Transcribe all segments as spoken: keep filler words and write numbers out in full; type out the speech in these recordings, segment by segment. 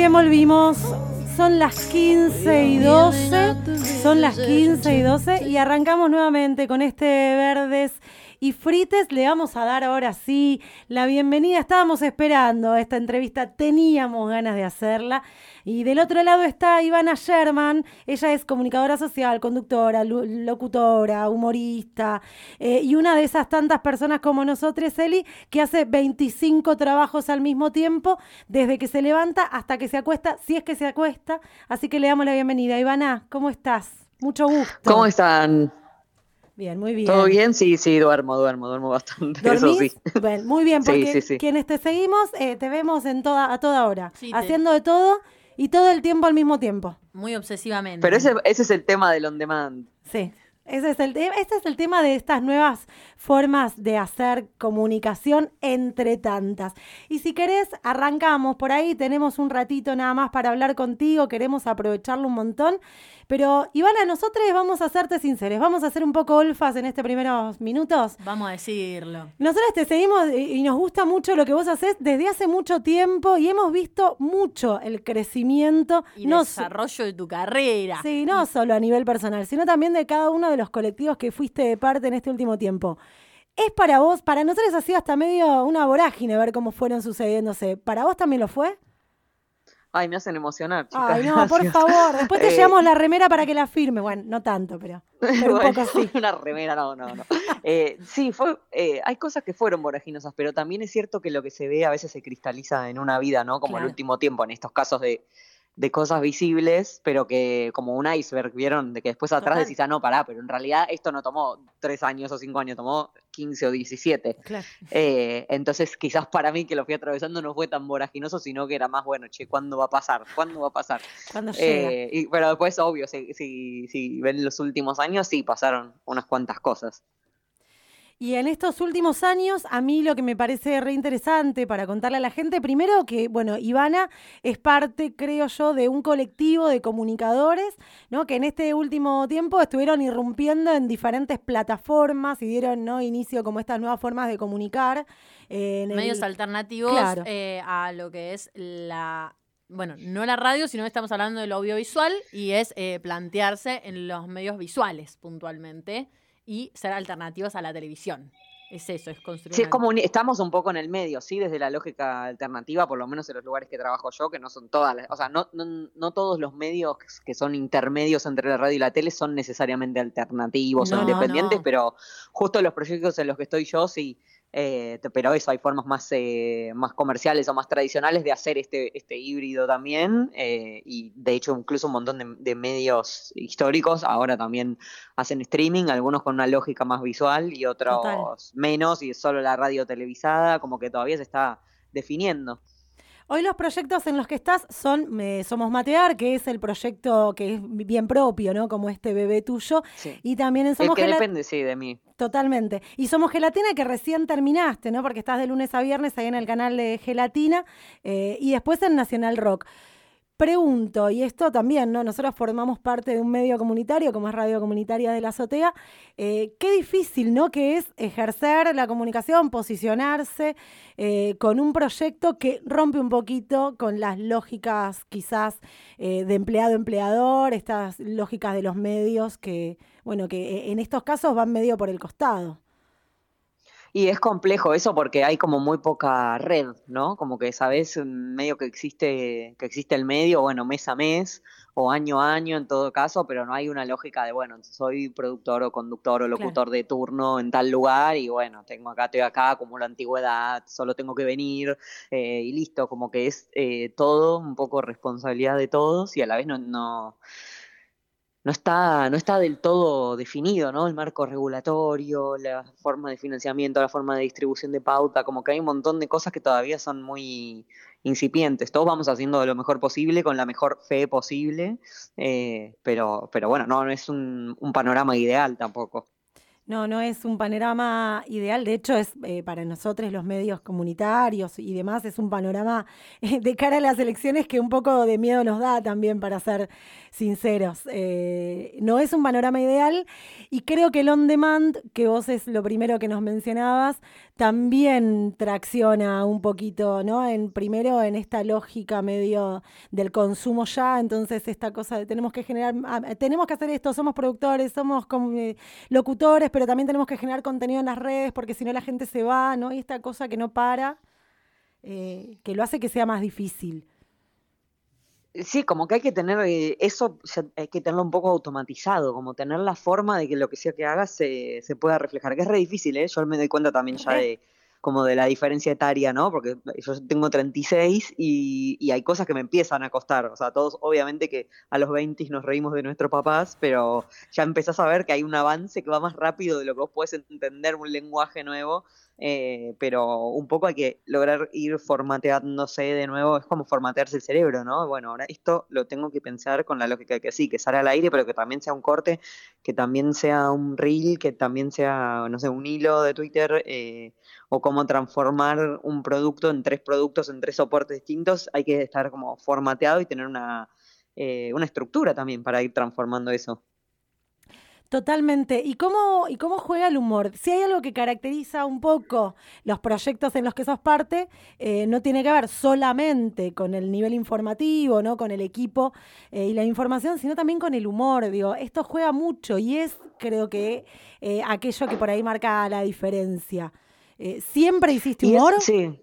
bien, volvimos. Son las quince y doce. Son las quince y doce y arrancamos nuevamente con este Verdes y Frites. Le vamos a dar ahora sí la bienvenida. Estábamos esperando esta entrevista, teníamos ganas de hacerla. Y del otro lado está Ivana Sherman. Ella es comunicadora social, conductora, locutora, humorista eh, y una de esas tantas personas como nosotros, Eli, que hace veinticinco trabajos al mismo tiempo, desde que se levanta hasta que se acuesta, si es que se acuesta. Así que le damos la bienvenida. Ivana, ¿cómo estás? Mucho gusto. ¿Cómo están? Bien, muy bien. ¿Todo bien? Sí, sí, duermo, duermo, duermo bastante. ¿Dormís? Eso sí. Bueno, muy bien, porque sí, sí, sí. quienes te seguimos eh, te vemos en toda, a toda hora, Sí, te- haciendo de todo y todo el tiempo al mismo tiempo. Muy obsesivamente. Pero ese, ese es el tema del on demand. Sí, ese es el, te- este es el tema de estas nuevas formas de hacer comunicación entre tantas. Y si querés, arrancamos por ahí, tenemos un ratito nada más para hablar contigo, queremos aprovecharlo un montón. Pero, Ivana, nosotros vamos a serte sinceros, vamos a hacer un poco olfas en estos primeros minutos. Vamos a decirlo. Nosotros te seguimos y y nos gusta mucho lo que vos haces desde hace mucho tiempo y hemos visto mucho el crecimiento. Y no so- desarrollo de tu carrera. Sí, no solo a nivel personal, sino también de cada uno de los colectivos que fuiste de parte en este último tiempo. ¿Es para vos, para nosotros ha sido hasta medio una vorágine ver cómo fueron sucediéndose? ¿Para vos también lo fue? Ay, me hacen emocionar, chicas. Ay, no, por gracias. favor, después te Eh, llevamos la remera para que la firme. Bueno, no tanto, pero, pero un bueno, poco sí. una remera, no, no, no. Eh, sí, fue, eh, hay cosas que fueron voraginosas, pero también es cierto que lo que se ve a veces se cristaliza en una vida, ¿no? Como Claro. el último tiempo, en estos casos de, de cosas visibles, pero que como un iceberg, ¿vieron? De que después atrás Total. decís, ah, no, pará, pero en realidad esto no tomó tres años o cinco años, tomó quince o diecisiete. Claro. Eh, entonces quizás para mí que lo fui atravesando no fue tan voraginoso, sino que era más, bueno, che, ¿cuándo va a pasar? ¿Cuándo va a pasar? Cuando llega. Eh, y, pero después, obvio, si, si, si ven los últimos años, sí, pasaron unas cuantas cosas. Y en estos últimos años, a mí lo que me parece re interesante para contarle a la gente, primero que, bueno, Ivana es parte, creo yo, de un colectivo de comunicadores, ¿no? Que en este último tiempo estuvieron irrumpiendo en diferentes plataformas y dieron, ¿no?, inicio como estas nuevas formas de comunicar. eh, en el- Medios alternativos Claro. eh, a lo que es la... Bueno, no la radio, sino que estamos hablando de lo audiovisual y es eh, plantearse en los medios visuales puntualmente y ser alternativos a la televisión. Es eso, es construir Sí, es una- como un- estamos un poco en el medio, sí, desde la lógica alternativa, por lo menos en los lugares que trabajo yo, que no son todas las, o sea, no, no, no todos los medios que son intermedios entre la radio y la tele son necesariamente alternativos No, o independientes, no. pero justo los proyectos en los que estoy yo, sí. Eh, t- pero eso, hay formas más, eh, más comerciales o más tradicionales de hacer este, este híbrido también, eh, y de hecho incluso un montón de, de medios históricos ahora también hacen streaming, algunos con una lógica más visual y otros Total. menos, y es solo la radio televisada, como que todavía se está definiendo. Hoy los proyectos en los que estás son eh, Somos Matear, que es el proyecto que es bien propio, ¿no? Como este bebé tuyo. Sí. Y también en El Somos que Gela- depende, sí, de mí. Totalmente. Y Somos Gelatina, que recién terminaste, ¿no? Porque estás de lunes a viernes ahí en el canal de Gelatina eh, y después en Nacional Rock. Pregunto, y esto también, ¿no? Nosotros formamos parte de un medio comunitario, como es Radio Comunitaria de la Azotea. Eh, qué difícil, ¿no? Que es ejercer la comunicación, posicionarse eh, con un proyecto que rompe un poquito con las lógicas quizás eh, de empleado-empleador, estas lógicas de los medios que, bueno, que eh, en estos casos van medio por el costado. Y es complejo eso porque hay como muy poca red, ¿no? Como que sabes medio que existe, que existe el medio, bueno, mes a mes o año a año en todo caso, pero no hay una lógica de, bueno, soy productor o conductor o locutor de turno en tal lugar y bueno, tengo acá, estoy acá, acumulo antigüedad, solo tengo que venir eh, y listo, como que es eh, todo un poco responsabilidad de todos y a la vez no... no No está, no está del todo definido, ¿no? El marco regulatorio, la forma de financiamiento, la forma de distribución de pauta, como que hay un montón de cosas que todavía son muy incipientes. Todos vamos haciendo lo mejor posible, con la mejor fe posible, eh, pero, pero bueno, no, no es un, un panorama ideal tampoco. No, no es un panorama ideal. De hecho, es eh, para nosotros los medios comunitarios y demás, es un panorama eh, de cara a las elecciones que un poco de miedo nos da también, para ser sinceros. Eh, no es un panorama ideal y creo que el on demand, que vos es lo primero que nos mencionabas, también tracciona un poquito, ¿no? En, primero en esta lógica medio del consumo ya, entonces esta cosa de tenemos que generar, ah, tenemos que hacer esto, somos productores, somos como, eh, locutores, pero también tenemos que generar contenido en las redes porque si no la gente se va, ¿no? Y esta cosa que no para, eh, que lo hace que sea más difícil. Sí, como que hay que tener eh, eso, ya hay que tenerlo un poco automatizado, como tener la forma de que lo que sea que hagas se, se pueda reflejar, que es re difícil, ¿eh? Yo me doy cuenta también ya Re. de como de la diferencia etaria, ¿no? Porque yo tengo treinta y seis y, y hay cosas que me empiezan a costar, o sea, todos obviamente que a los veinte nos reímos de nuestros papás, pero ya empezás a ver que hay un avance que va más rápido de lo que vos podés entender un lenguaje nuevo. Eh, pero un poco hay que lograr ir formateándose de nuevo, es como formatearse el cerebro, ¿no? Bueno, ahora esto lo tengo que pensar con la lógica de que sí, que sale al aire, pero que también sea un corte, que también sea un reel, que también sea, no sé, un hilo de Twitter, eh, o cómo transformar un producto en tres productos, en tres soportes distintos, hay que estar como formateado y tener una, eh, una estructura también para ir transformando eso. Totalmente. ¿Y cómo, y cómo juega el humor? Si hay algo que caracteriza un poco los proyectos en los que sos parte, eh, no tiene que ver solamente con el nivel informativo, ¿no? Con el equipo eh, y la información, sino también con el humor. Digo, esto juega mucho y es, creo que, eh, aquello que por ahí marca la diferencia. Eh, ¿siempre hiciste Y es, humor? sí,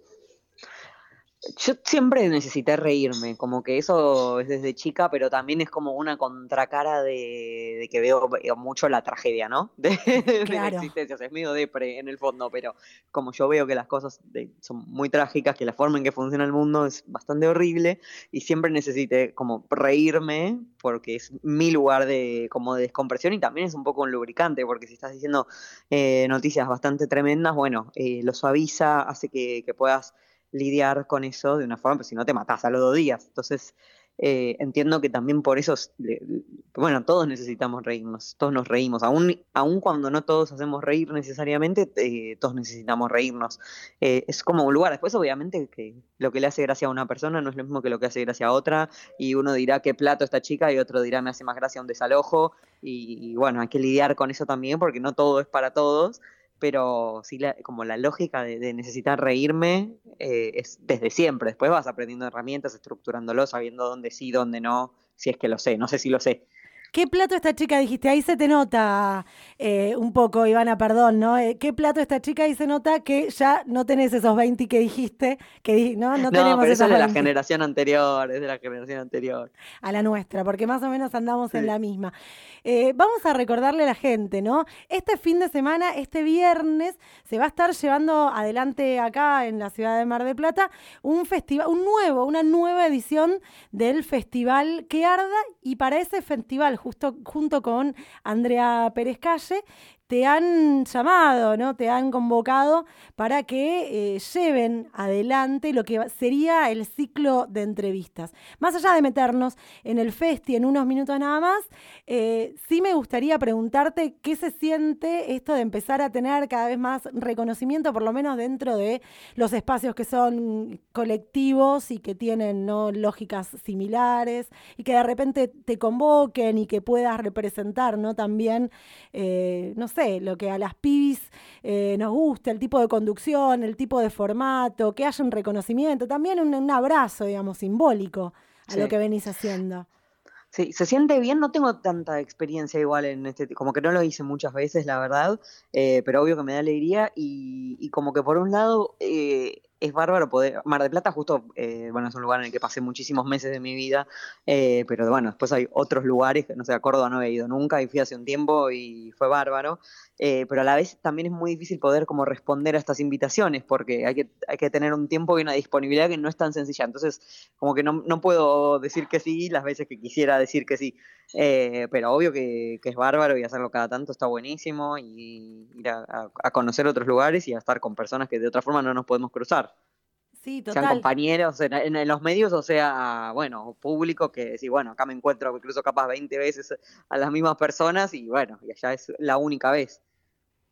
yo siempre necesité reírme, como que eso es desde chica, pero también es como una contracara de, de que veo, veo mucho la tragedia, ¿no? De, de la Claro. existencia, o sea, es medio depre en el fondo, pero como yo veo que las cosas de- son muy trágicas, que la forma en que funciona el mundo es bastante horrible, y siempre necesité como reírme, porque es mi lugar de, como de descompresión, y también es un poco un lubricante, porque si estás diciendo eh, noticias bastante tremendas, bueno, eh, lo suaviza, hace que, que puedas lidiar con eso de una forma, pues si no te matás a los dos días. Entonces, eh, entiendo que también por eso, le- le- bueno, todos necesitamos reírnos, todos nos reímos, aún, aún cuando no todos hacemos reír necesariamente, eh, todos necesitamos reírnos. Eh, es como un lugar, después obviamente que lo que le hace gracia a una persona no es lo mismo que lo que hace gracia a otra, y uno dirá qué plato esta chica y otro dirá me hace más gracia un desalojo, y, y bueno, hay que lidiar con eso también porque no todo es para todos, pero sí la, como la lógica de, de necesitar reírme eh, es desde siempre. Después vas aprendiendo herramientas, estructurándolo, sabiendo dónde sí, dónde no, si es que lo sé, no sé si lo sé. ¿Qué plato esta chica dijiste? Ahí se te nota eh, un poco, Ivana, perdón, ¿no? Eh, ¿Qué plato esta chica? Ahí se nota que ya no tenés esos veinte que dijiste, que di- no, no No, tenemos pero eso esos es de la veinte generación anterior, es de la generación anterior. a la nuestra, porque más o menos andamos en Sí. la misma. Eh, vamos a recordarle a la gente, ¿no? Este fin de semana, este viernes, se va a estar llevando adelante acá en la ciudad de Mar del Plata un festival, un nuevo, una nueva edición del festival Que Arda, y para ese festival, justo junto con Andrea Pérez Calle, te han llamado, ¿no? Te han convocado para que eh, lleven adelante lo que sería el ciclo de entrevistas. Más allá de meternos en el festi en unos minutos nada más, eh, sí me gustaría preguntarte qué se siente esto de empezar a tener cada vez más reconocimiento, por lo menos dentro de los espacios que son colectivos y que tienen, ¿no?, lógicas similares, y que de repente te convoquen y que puedas representar, ¿no?, también, eh, no sé, lo que a las pibis eh, nos gusta, el tipo de conducción, el tipo de formato, que haya un reconocimiento, también un, un abrazo, digamos, simbólico a lo Sí. que venís haciendo. Sí, se siente bien, no tengo tanta experiencia igual en este, como que no lo hice muchas veces, la verdad, eh, pero obvio que me da alegría y, y como que por un lado eh, es bárbaro poder, Mar del Plata justo, eh, bueno, es un lugar en el que pasé muchísimos meses de mi vida, eh, pero bueno, después hay otros lugares, que no sé, a Córdoba no he ido nunca y fui hace un tiempo y fue bárbaro, eh, pero a la vez también es muy difícil poder como responder a estas invitaciones porque hay que, hay que tener un tiempo y una disponibilidad que no es tan sencilla, entonces como que no, no puedo decir que sí las veces que quisiera decir que sí, eh, pero obvio que, que es bárbaro y hacerlo cada tanto está buenísimo y ir a, a- a conocer otros lugares y a estar con personas que de otra forma no nos podemos cruzar, Sí, sean total. compañeros en, en- en los medios o sea, bueno, público que sí, bueno, acá me encuentro, me cruzo capaz veinte veces a las mismas personas y bueno, y allá es la única vez.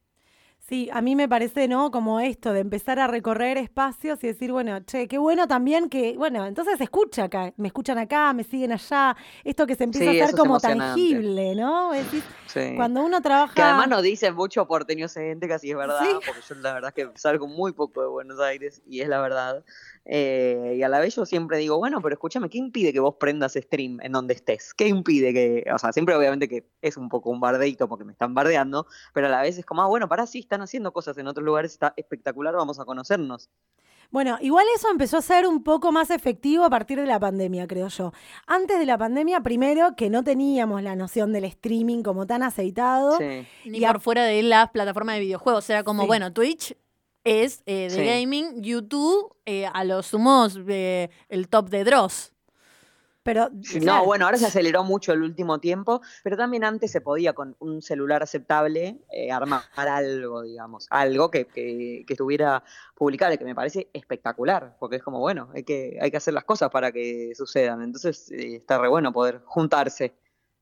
Sí, a mí me parece, ¿no? Como esto de empezar a recorrer espacios y decir, bueno, che, qué bueno también que, bueno, entonces se escucha acá, me escuchan acá, me siguen allá, esto que se empieza a Sí, hacer eso es como emocionante. tangible, ¿no? Es decir, Sí. cuando uno Que además trabaja, nos dicen mucho porteño gente, casi es verdad, sí, porque yo la verdad es que salgo muy poco de Buenos Aires y es la verdad. Eh, y a la vez yo siempre digo, bueno, pero escúchame, ¿qué impide que vos prendas stream en donde estés? ¿Qué impide que, o sea, siempre obviamente que es un poco un bardeito porque me están bardeando, pero a la vez es como, ah, bueno, pará, sí, están haciendo cosas en otros lugares, está espectacular, vamos a conocernos. bueno, igual eso empezó a ser un poco más efectivo a partir de la pandemia, creo yo. Antes de la pandemia, primero, que no teníamos la noción del streaming como tan aceitado. Sí, Ni Y a- por fuera de las plataformas de videojuegos. O sea, como, sí. bueno, Twitch es eh, de sí. gaming, YouTube eh, a los sumos eh, el top de Dross. Pero, Sí, no, claro, bueno, ahora se aceleró mucho el último tiempo, pero también antes se podía con un celular aceptable eh, armar algo, digamos, algo que, que, que estuviera publicable, que me parece espectacular, porque es como, bueno, hay que, hay que hacer las cosas para que sucedan, entonces eh, está re bueno poder juntarse.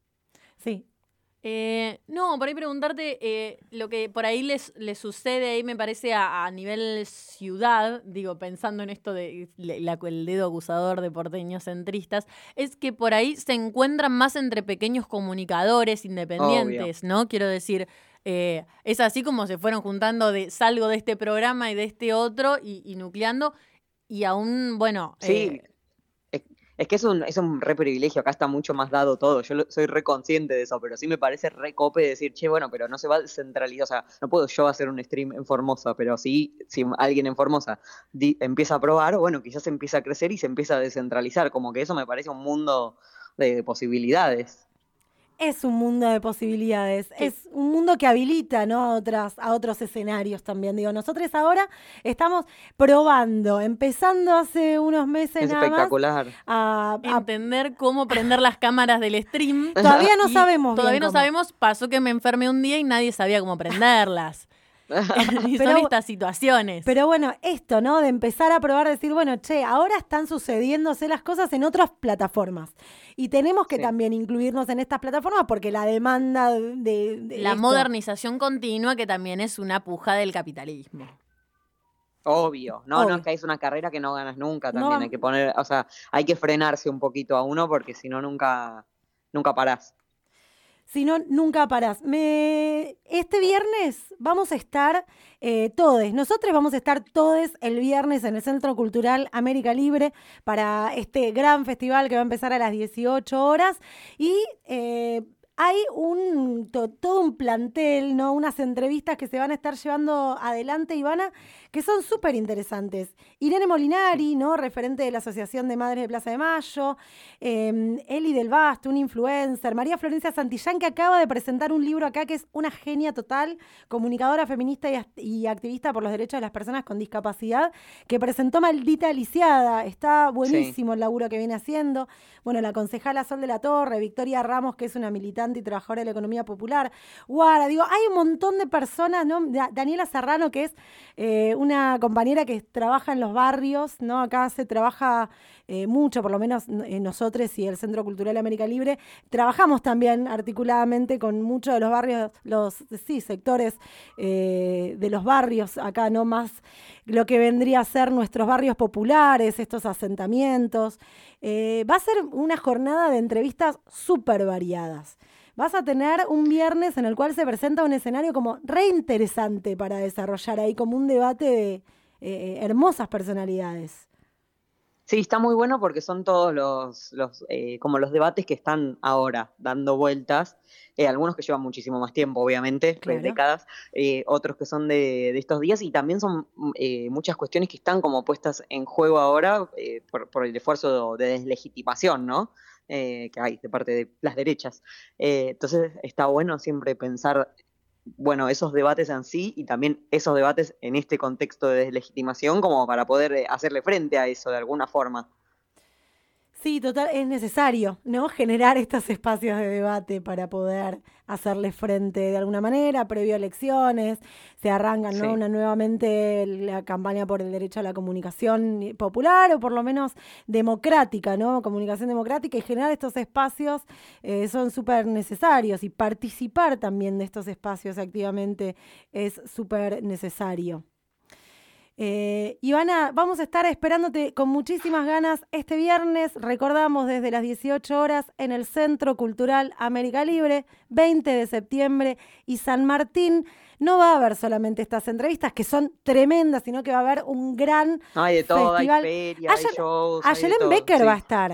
sí. Eh, no, por ahí preguntarte eh, lo que por ahí les, les sucede ahí, me parece, a, a nivel ciudad, digo, pensando en esto de la- la- el dedo acusador de porteños centristas, es que por ahí se encuentran más entre pequeños comunicadores Obvio. independientes, ¿no? Quiero decir, eh, es así como se fueron juntando de salgo de este programa y de este otro y, y nucleando, y aún, bueno, Sí, eh, es, es que es un, es un re privilegio, acá está mucho más dado todo, yo lo- soy re consciente de eso, pero sí me parece re cope decir, che, bueno, pero no se va a descentralizar, o sea, no puedo yo hacer un stream en Formosa, pero sí, si alguien en Formosa di- empieza a probar, bueno, quizás empieza a crecer y se empieza a descentralizar, como que eso me parece un mundo de, de posibilidades. Es un mundo de posibilidades, que es un mundo que habilita, ¿no? a, otras, a otros escenarios también. Digo, nosotros ahora estamos probando, empezando hace unos meses Es nada más, espectacular. a, a- entender cómo prender las cámaras del stream. todavía no Y sabemos bien todavía no cómo. sabemos, pasó que me enfermé un día y nadie sabía cómo prenderlas. Y son Pero, estas situaciones. pero bueno, esto, ¿no? De empezar a probar, decir, bueno, che, ahora están sucediéndose las cosas en otras plataformas. Y tenemos que Sí. también incluirnos en estas plataformas porque la demanda de, de La esto- modernización continua, que también es una puja del capitalismo. Obvio, no, no, Obvio. es que es una carrera que no ganas nunca No también, hay vam- que poner, o sea, hay que frenarse un poquito a uno porque si no nunca, nunca parás. Si no, nunca parás. Me... Este viernes vamos a estar eh, todes. Nosotros vamos a estar todes el viernes en el Centro Cultural América Libre para este gran festival que va a empezar a las dieciocho horas. Y eh, hay un, to- todo un plantel, ¿no? Unas entrevistas que se van a estar llevando adelante, Ivana, que son súper interesantes. Irene Molinari, ¿no? Referente de la Asociación de Madres de Plaza de Mayo. Eh, Eli del Basto, un influencer. María Florencia Santillán, que acaba de presentar un libro acá que es una genia total, comunicadora feminista y, ast- y activista por los derechos de las personas con discapacidad, que presentó Maldita Lisiada. Está Sí, buenísimo el laburo que viene haciendo. Bueno, la concejala Sol de la Torre, Victoria Ramos, que es una militante y trabajadora de la economía popular. Guara, digo, hay un montón de personas, ¿no? Da- Daniela Serrano, que es eh, una compañera que trabaja en los barrios, ¿no? Acá se trabaja eh, mucho, por lo menos eh, nosotros y el Centro Cultural América Libre, trabajamos también articuladamente con muchos de los barrios, los sí, sectores eh, de los barrios, acá no más lo que vendría a ser nuestros barrios populares, estos asentamientos. Eh, va a ser una jornada de entrevistas súper variadas. Vas a tener un viernes en el cual se presenta un escenario como re interesante para desarrollar ahí, como un debate de eh, hermosas personalidades. sí, está muy bueno porque son todos los, los eh, como los debates que están ahora dando vueltas, eh, algunos que llevan muchísimo más tiempo, obviamente, de- Claro. décadas, eh, otros que son de, de estos días y también son eh, muchas cuestiones que están como puestas en juego ahora eh, por, por el esfuerzo de deslegitimación, ¿no? Eh, que hay de parte de las derechas. Eh, entonces está bueno siempre pensar, bueno, esos debates en sí y también esos debates en este contexto de deslegitimación como para poder eh, hacerle frente a eso de alguna forma. Sí, total, es necesario, ¿no? Generar estos espacios de debate para poder hacerle frente de alguna manera, previo a elecciones, se arranca, ¿no? Sí. Una, nuevamente la campaña por el derecho a la comunicación popular o por lo menos democrática, ¿no? Comunicación democrática, y generar estos espacios eh, son súper necesarios, y participar también de estos espacios activamente es súper necesario. Eh, Ivana, vamos a estar esperándote con muchísimas ganas este viernes, recordamos, desde las dieciocho horas en el Centro Cultural América Libre, veinte de septiembre, y San Martín. No va a haber solamente estas entrevistas, que son tremendas, sino que va a haber un gran No, hay de todo, hay festival. feria, hay Ayel- shows, hay de Ayelen todo. Becker Sí, va a estar.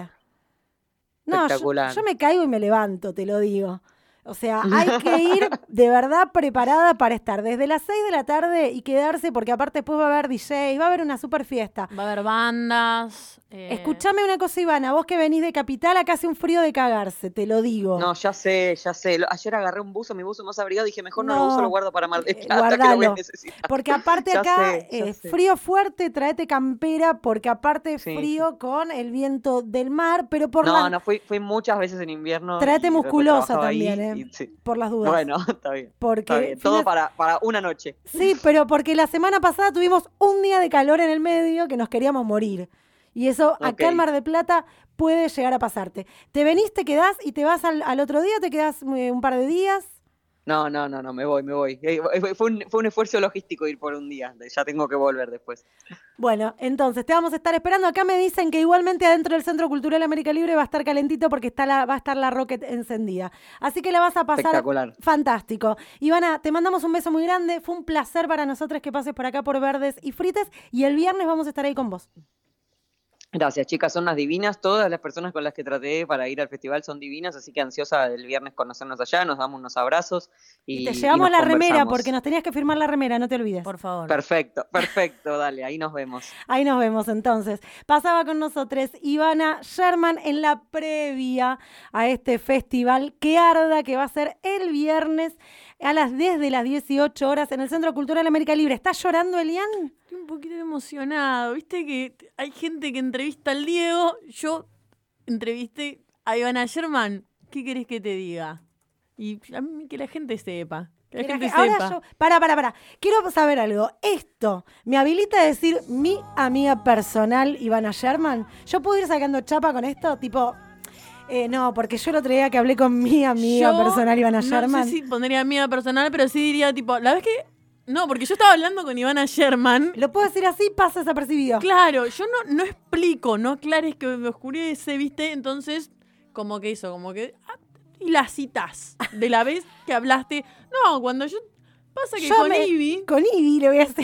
No, yo, espectacular. yo me caigo y me levanto, te lo digo. O sea, hay que ir de verdad preparada para estar desde las seis de la tarde y quedarse, porque aparte después va a haber D Js, va a haber una super fiesta. Va a haber bandas. Eh... Escuchame una cosa, Ivana, vos que venís de Capital, acá hace un frío de cagarse, te lo digo. No, ya sé, ya sé. Lo- Ayer agarré un buzo, mi buzo más abrigado, dije, mejor no, No, lo uso, lo guardo para Mar del eh, Plata, que lo voy a guardalo. necesitar. Porque aparte Ya acá, sé, ya eh, sé. frío fuerte, traete campera, porque aparte Sí, frío sí. con el viento del mar, pero por No, las... no, fui, fui muchas veces en invierno Traete y después musculosa trabajaba también, ahí eh, y sí. por las dudas. Bueno, está bien, está Porque bien. Todo fines- para, para una noche. Sí, pero porque la semana pasada tuvimos un día de calor en el medio que nos queríamos morir. Y eso Ok. acá en Mar del Plata puede llegar a pasarte. ¿Te venís, te quedás y te vas al, al otro día? ¿Te quedás eh, un par de días? No, no, no, no, me voy, me voy. Eh, Fue fue un, fue un esfuerzo logístico ir por un día. Ya tengo que volver después. Bueno, entonces te vamos a estar esperando. Acá me dicen que igualmente adentro del Centro Cultural América Libre va a estar calentito porque está la, va a estar la Rocket encendida. Así que la vas a pasar Espectacular. fantástico. Ivana, te mandamos un beso muy grande. Fue un placer para nosotros que pases por acá por Verdes y Frites. Y el viernes vamos a estar ahí con vos. Gracias, chicas, son unas divinas. Todas las personas con las que traté para ir al festival son divinas, así que ansiosa del viernes conocernos allá, nos damos unos abrazos y, Y te y llevamos nos la remera conversamos. porque nos tenías que firmar la remera, no te olvides. Por favor. Perfecto, perfecto, dale, ahí nos vemos. Ahí nos vemos entonces. Pasaba con nosotros Ivana Sherman en la previa a este festival que arda, que va a ser el viernes a las desde las dieciocho horas en el Centro Cultural América Libre. ¿Estás llorando, Elian? Estoy un poquito emocionado. Viste que hay gente que entrevista al Diego. Yo entrevisté a Ivana Sherman. ¿Qué querés que te diga? Y a mí que la gente sepa. Que la Mira gente que ahora sepa. yo, para, para, para. Quiero saber algo. Esto me habilita a decir mi amiga personal, Ivana Sherman. ¿Yo puedo ir sacando chapa con esto? Tipo, eh, no, porque yo el otro día que hablé con mi amiga Yo personal, Ivana Sherman. No sé si pondría amiga personal, pero sí diría tipo, ¿la vez que? No, porque yo estaba hablando con Ivana Sherman. Lo puedo decir así, pasa desapercibido. Claro, yo no, no explico, no aclares que me oscurece, ¿viste? Entonces, como que eso, como que... ah, y las citas de la vez que hablaste. No, cuando yo... Pasa que Yo con me- Ivy... Con Ivy le voy a hacer.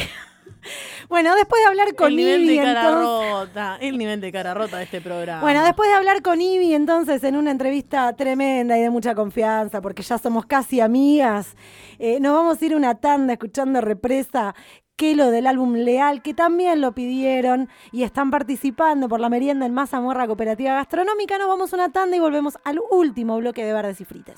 Bueno, después de hablar con el nivel Ivy, de cara entonces... rota, el nivel de cara rota de este programa. Bueno, después de hablar con Ivy, entonces, en una entrevista tremenda y de mucha confianza, porque ya somos casi amigas, eh, nos vamos a ir una tanda escuchando Represa, que lo del álbum Leal, que también lo pidieron y están participando por la merienda en Mazamorra Cooperativa Gastronómica. Nos vamos a una tanda y volvemos al último bloque de Verdes y Frites.